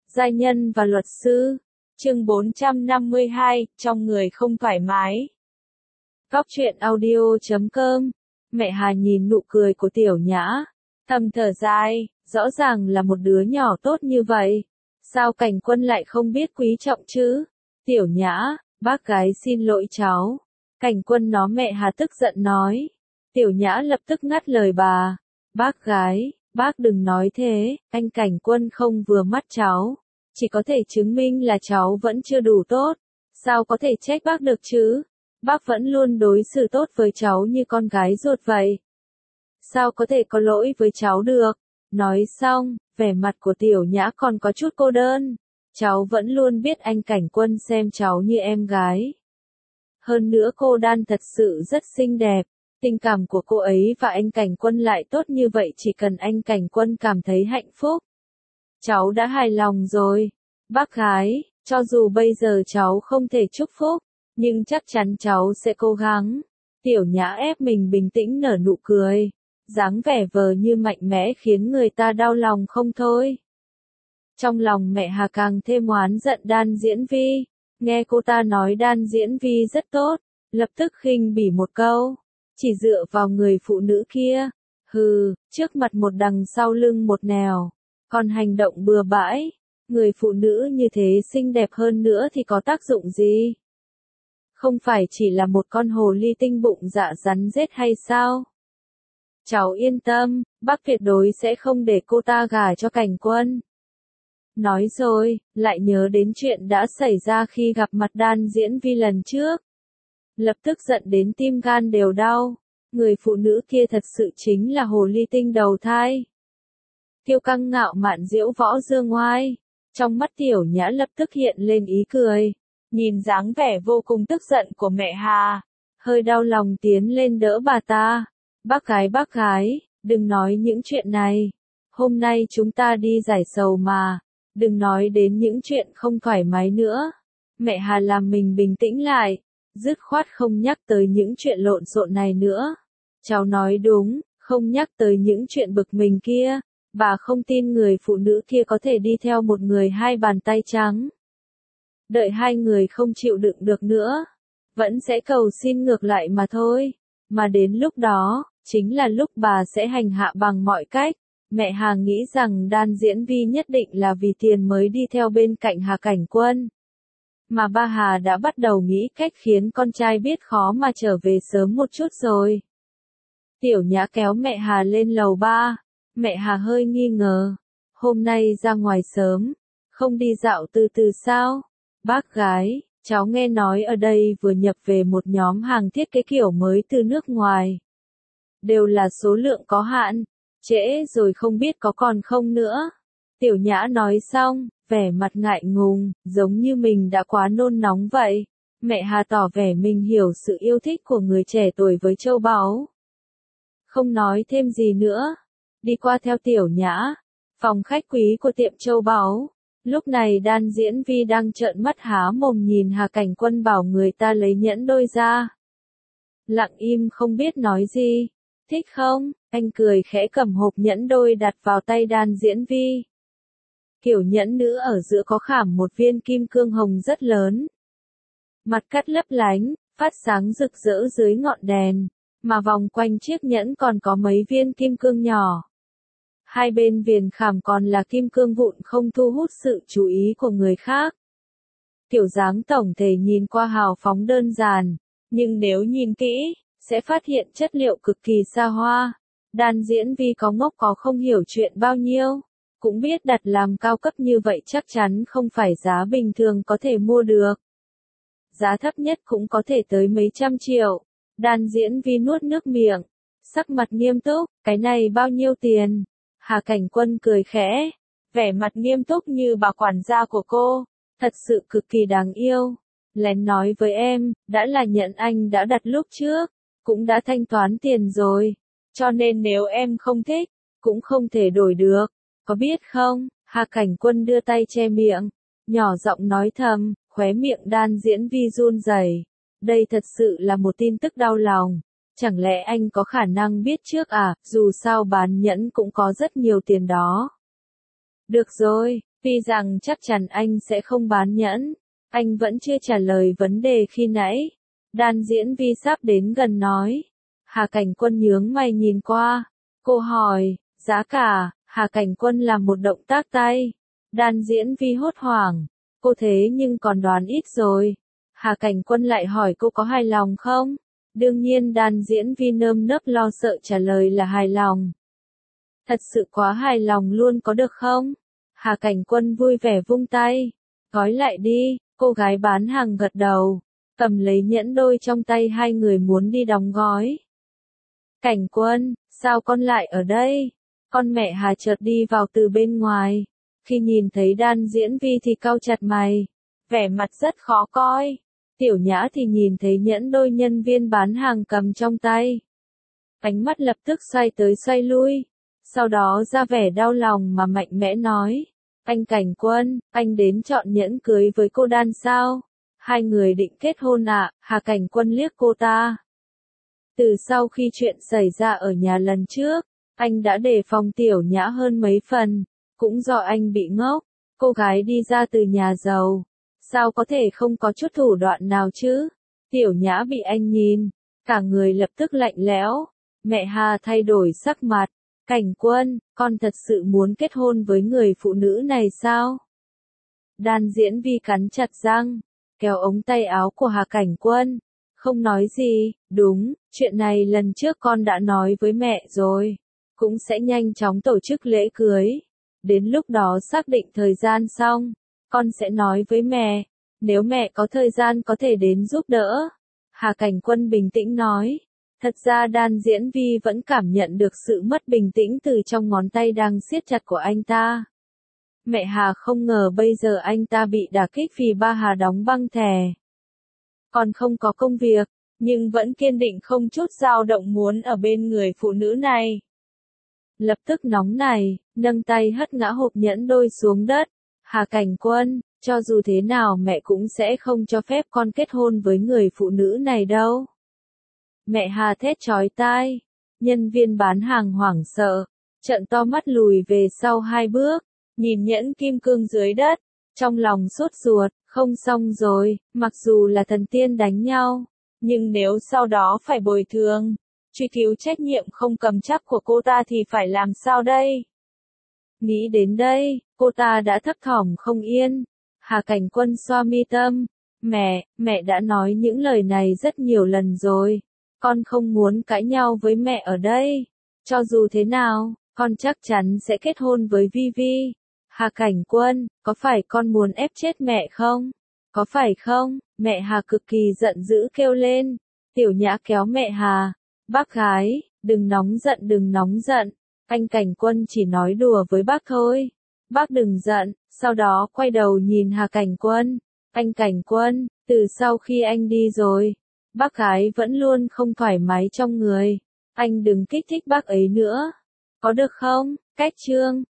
Giai nhân và luật sư. Chương 452, trong người không thoải mái. Góc truyện audio.com. Mẹ Hà nhìn nụ cười của Tiểu Nhã, thầm thở dài, rõ ràng là một đứa nhỏ tốt như vậy, sao Cảnh Quân lại không biết quý trọng chứ? Tiểu Nhã, bác gái xin lỗi cháu. Cảnh Quân nó mẹ Hà tức giận nói. Tiểu Nhã lập tức ngắt lời bà. Bác gái, bác đừng nói thế, anh Cảnh Quân không vừa mắt cháu. Chỉ có thể chứng minh là cháu vẫn chưa đủ tốt. Sao có thể trách bác được chứ? Bác vẫn luôn đối xử tốt với cháu như con gái ruột vậy. Sao có thể có lỗi với cháu được? Nói xong, vẻ mặt của Tiểu Nhã còn có chút cô đơn. Cháu vẫn luôn biết anh Cảnh Quân xem cháu như em gái. Hơn nữa cô Đan thật sự rất xinh đẹp. Tình cảm của cô ấy và anh Cảnh Quân lại tốt như vậy, chỉ cần anh Cảnh Quân cảm thấy hạnh phúc. Cháu đã hài lòng rồi. Bác gái, cho dù bây giờ cháu không thể chúc phúc, nhưng chắc chắn cháu sẽ cố gắng. Tiểu Nhã ép mình bình tĩnh nở nụ cười. Dáng vẻ vờ như mạnh mẽ khiến người ta đau lòng không thôi. Trong lòng mẹ Hà càng thêm oán giận Đan Diễn Vi. Nghe cô ta nói Đan Diễn Vi rất tốt, lập tức khinh bỉ một câu. Chỉ dựa vào người phụ nữ kia. Hừ, trước mặt một đằng sau lưng một nẻo. Còn hành động bừa bãi. Người phụ nữ như thế xinh đẹp hơn nữa thì có tác dụng gì? Không phải chỉ là một con hồ ly tinh bụng dạ rắn rết hay sao? Cháu yên tâm, bác tuyệt đối sẽ không để cô ta gả cho Cảnh Quân. Nói rồi, lại nhớ đến chuyện đã xảy ra khi gặp mặt Đan Diễn Vi lần trước. Lập tức giận đến tim gan đều đau. Người phụ nữ kia thật sự chính là hồ ly tinh đầu thai. Kiêu căng ngạo mạn diễu võ dương oai. Trong mắt Tiểu Nhã lập tức hiện lên ý cười. Nhìn dáng vẻ vô cùng tức giận của mẹ Hà, hơi đau lòng tiến lên đỡ bà ta. Bác gái, đừng nói những chuyện này. Hôm nay chúng ta đi giải sầu mà. Đừng nói đến những chuyện không thoải mái nữa. Mẹ Hà làm mình bình tĩnh lại. Dứt khoát không nhắc tới những chuyện lộn xộn này nữa. Cháu nói đúng, không nhắc tới những chuyện bực mình kia. Bà không tin người phụ nữ kia có thể đi theo một người hai bàn tay trắng. Đợi hai người không chịu đựng được nữa, vẫn sẽ cầu xin ngược lại mà thôi. Mà đến lúc đó, chính là lúc bà sẽ hành hạ bằng mọi cách. Mẹ Hà nghĩ rằng Đan Diễn Vi nhất định là vì tiền mới đi theo bên cạnh Hà Cảnh Quân. Mà ba Hà đã bắt đầu nghĩ cách khiến con trai biết khó mà trở về sớm một chút rồi. Tiểu Nhã kéo mẹ Hà lên lầu 3. Mẹ Hà hơi nghi ngờ. Hôm nay ra ngoài sớm, không đi dạo từ từ sao? Bác gái, cháu nghe nói ở đây vừa nhập về một nhóm hàng thiết kế kiểu mới từ nước ngoài. Đều là số lượng có hạn, trễ rồi không biết có còn không nữa. Tiểu Nhã nói xong, vẻ mặt ngại ngùng, giống như mình đã quá nôn nóng vậy. Mẹ Hà tỏ vẻ mình hiểu sự yêu thích của người trẻ tuổi với châu báu. Không nói thêm gì nữa. Đi qua theo Tiểu Nhã, phòng khách quý của tiệm châu báu. Lúc này Đan Diễn Vi đang trợn mắt há mồm nhìn Hà Cảnh Quân bảo người ta lấy nhẫn đôi ra. Lặng im không biết nói gì. Thích không? Anh cười khẽ cầm hộp nhẫn đôi đặt vào tay Đan Diễn Vi. Kiểu nhẫn nữ ở giữa có khảm một viên kim cương hồng rất lớn. Mặt cắt lấp lánh, phát sáng rực rỡ dưới ngọn đèn. Mà vòng quanh chiếc nhẫn còn có mấy viên kim cương nhỏ. Hai bên viền khảm còn là kim cương vụn không thu hút sự chú ý của người khác. Kiểu dáng tổng thể nhìn qua hào phóng đơn giản, nhưng nếu nhìn kỹ, sẽ phát hiện chất liệu cực kỳ xa hoa. Đan Diễn Vi có ngốc có không hiểu chuyện bao nhiêu, cũng biết đặt làm cao cấp như vậy chắc chắn không phải giá bình thường có thể mua được. Giá thấp nhất cũng có thể tới mấy trăm triệu. Đan Diễn Vi nuốt nước miệng, sắc mặt nghiêm túc, cái này bao nhiêu tiền? Hà Cảnh Quân cười khẽ, vẻ mặt nghiêm túc như bà quản gia của cô, thật sự cực kỳ đáng yêu. Lén nói với em, đã là nhẫn anh đã đặt lúc trước, cũng đã thanh toán tiền rồi, cho nên nếu em không thích, cũng không thể đổi được, có biết không? Hà Cảnh Quân đưa tay che miệng, nhỏ giọng nói thầm, khóe miệng Đan Diễn Vi run rẩy. Đây thật sự là một tin tức đau lòng. Chẳng lẽ anh có khả năng biết trước à, dù sao bán nhẫn cũng có rất nhiều tiền đó. Được rồi, Tuy rằng chắc chắn anh sẽ không bán nhẫn, anh vẫn chưa trả lời vấn đề khi nãy. Đan Diễn Vi sắp đến gần nói. Hà Cảnh Quân nhướng mày nhìn qua. Cô hỏi, giá cả, Hà Cảnh Quân làm một động tác tay. Đan Diễn Vi hốt hoảng. Cô thế nhưng còn đoán ít rồi. Hà Cảnh Quân lại hỏi cô có hài lòng không? Đương nhiên Đan Diễn Vi nơm nớp lo sợ trả lời là hài lòng. Thật sự quá hài lòng luôn có được không? Hà Cảnh Quân vui vẻ vung tay. Gói lại đi, cô gái bán hàng gật đầu. Cầm lấy nhẫn đôi trong tay hai người muốn đi đóng gói. Cảnh Quân, sao con lại ở đây? Con mẹ Hà chợt đi vào từ bên ngoài. Khi nhìn thấy Đan Diễn Vi thì cau chặt mày. Vẻ mặt rất khó coi. Tiểu Nhã thì nhìn thấy nhẫn đôi nhân viên bán hàng cầm trong tay. Ánh mắt lập tức xoay tới xoay lui. Sau đó ra vẻ đau lòng mà mạnh mẽ nói. Anh Cảnh Quân, anh đến chọn nhẫn cưới với cô Đan sao? Hai người định kết hôn ạ, Hà Cảnh Quân liếc cô ta. Từ sau khi chuyện xảy ra ở nhà lần trước, anh đã đề phòng Tiểu Nhã hơn mấy phần. Cũng do anh bị ngốc, cô gái đi ra từ nhà giàu. Sao có thể không có chút thủ đoạn nào chứ? Tiểu Nhã bị anh nhìn, cả người lập tức lạnh lẽo. Mẹ Hà thay đổi sắc mặt. Cảnh Quân, con thật sự muốn kết hôn với người phụ nữ này sao? Đan Diễn Vi cắn chặt răng, kéo ống tay áo của Hà Cảnh Quân. Không nói gì, đúng, chuyện này lần trước con đã nói với mẹ rồi. Cũng sẽ nhanh chóng tổ chức lễ cưới. Đến lúc đó xác định thời gian xong, con sẽ nói với mẹ. Nếu mẹ có thời gian có thể đến giúp đỡ. Hà Cảnh Quân bình tĩnh nói. Thật ra Đan Diễn Vi vẫn cảm nhận được sự mất bình tĩnh từ trong ngón tay đang siết chặt của anh ta. Mẹ Hà không ngờ bây giờ anh ta bị đả kích vì ba Hà đóng băng thẻ. Còn không có công việc, nhưng vẫn kiên định không chút dao động muốn ở bên người phụ nữ này. Lập tức nóng này, nâng tay hất ngã hộp nhẫn đôi xuống đất. Hà Cảnh Quân, cho dù thế nào mẹ cũng sẽ không cho phép con kết hôn với người phụ nữ này đâu. Mẹ Hà thét chói tai. Nhân viên bán hàng hoảng sợ, trợn to mắt lùi về sau hai bước, nhìn nhẫn kim cương dưới đất, trong lòng sốt ruột, không xong rồi, mặc dù là thần tiên đánh nhau, nhưng nếu sau đó phải bồi thường, truy cứu trách nhiệm không cầm chắc của cô ta thì phải làm sao đây? Nghĩ đến đây, cô ta đã thấp thỏm không yên. Hà Cảnh Quân xoa mi tâm. Mẹ đã nói những lời này rất nhiều lần rồi. Con không muốn cãi nhau với mẹ ở đây. Cho dù thế nào, con chắc chắn sẽ kết hôn với Vi Vi. Hà Cảnh Quân, có phải con muốn ép chết mẹ không? Có phải không? Mẹ Hà cực kỳ giận dữ kêu lên. Tiểu Nhã kéo mẹ Hà. Bác gái, đừng nóng giận. Anh Cảnh Quân chỉ nói đùa với bác thôi. Bác đừng giận. Sau đó quay đầu nhìn Hà Cảnh Quân. Anh Cảnh Quân, từ sau khi anh đi rồi, bác gái vẫn luôn không thoải mái trong người. Anh đừng kích thích bác ấy nữa. Có được không? Cách chương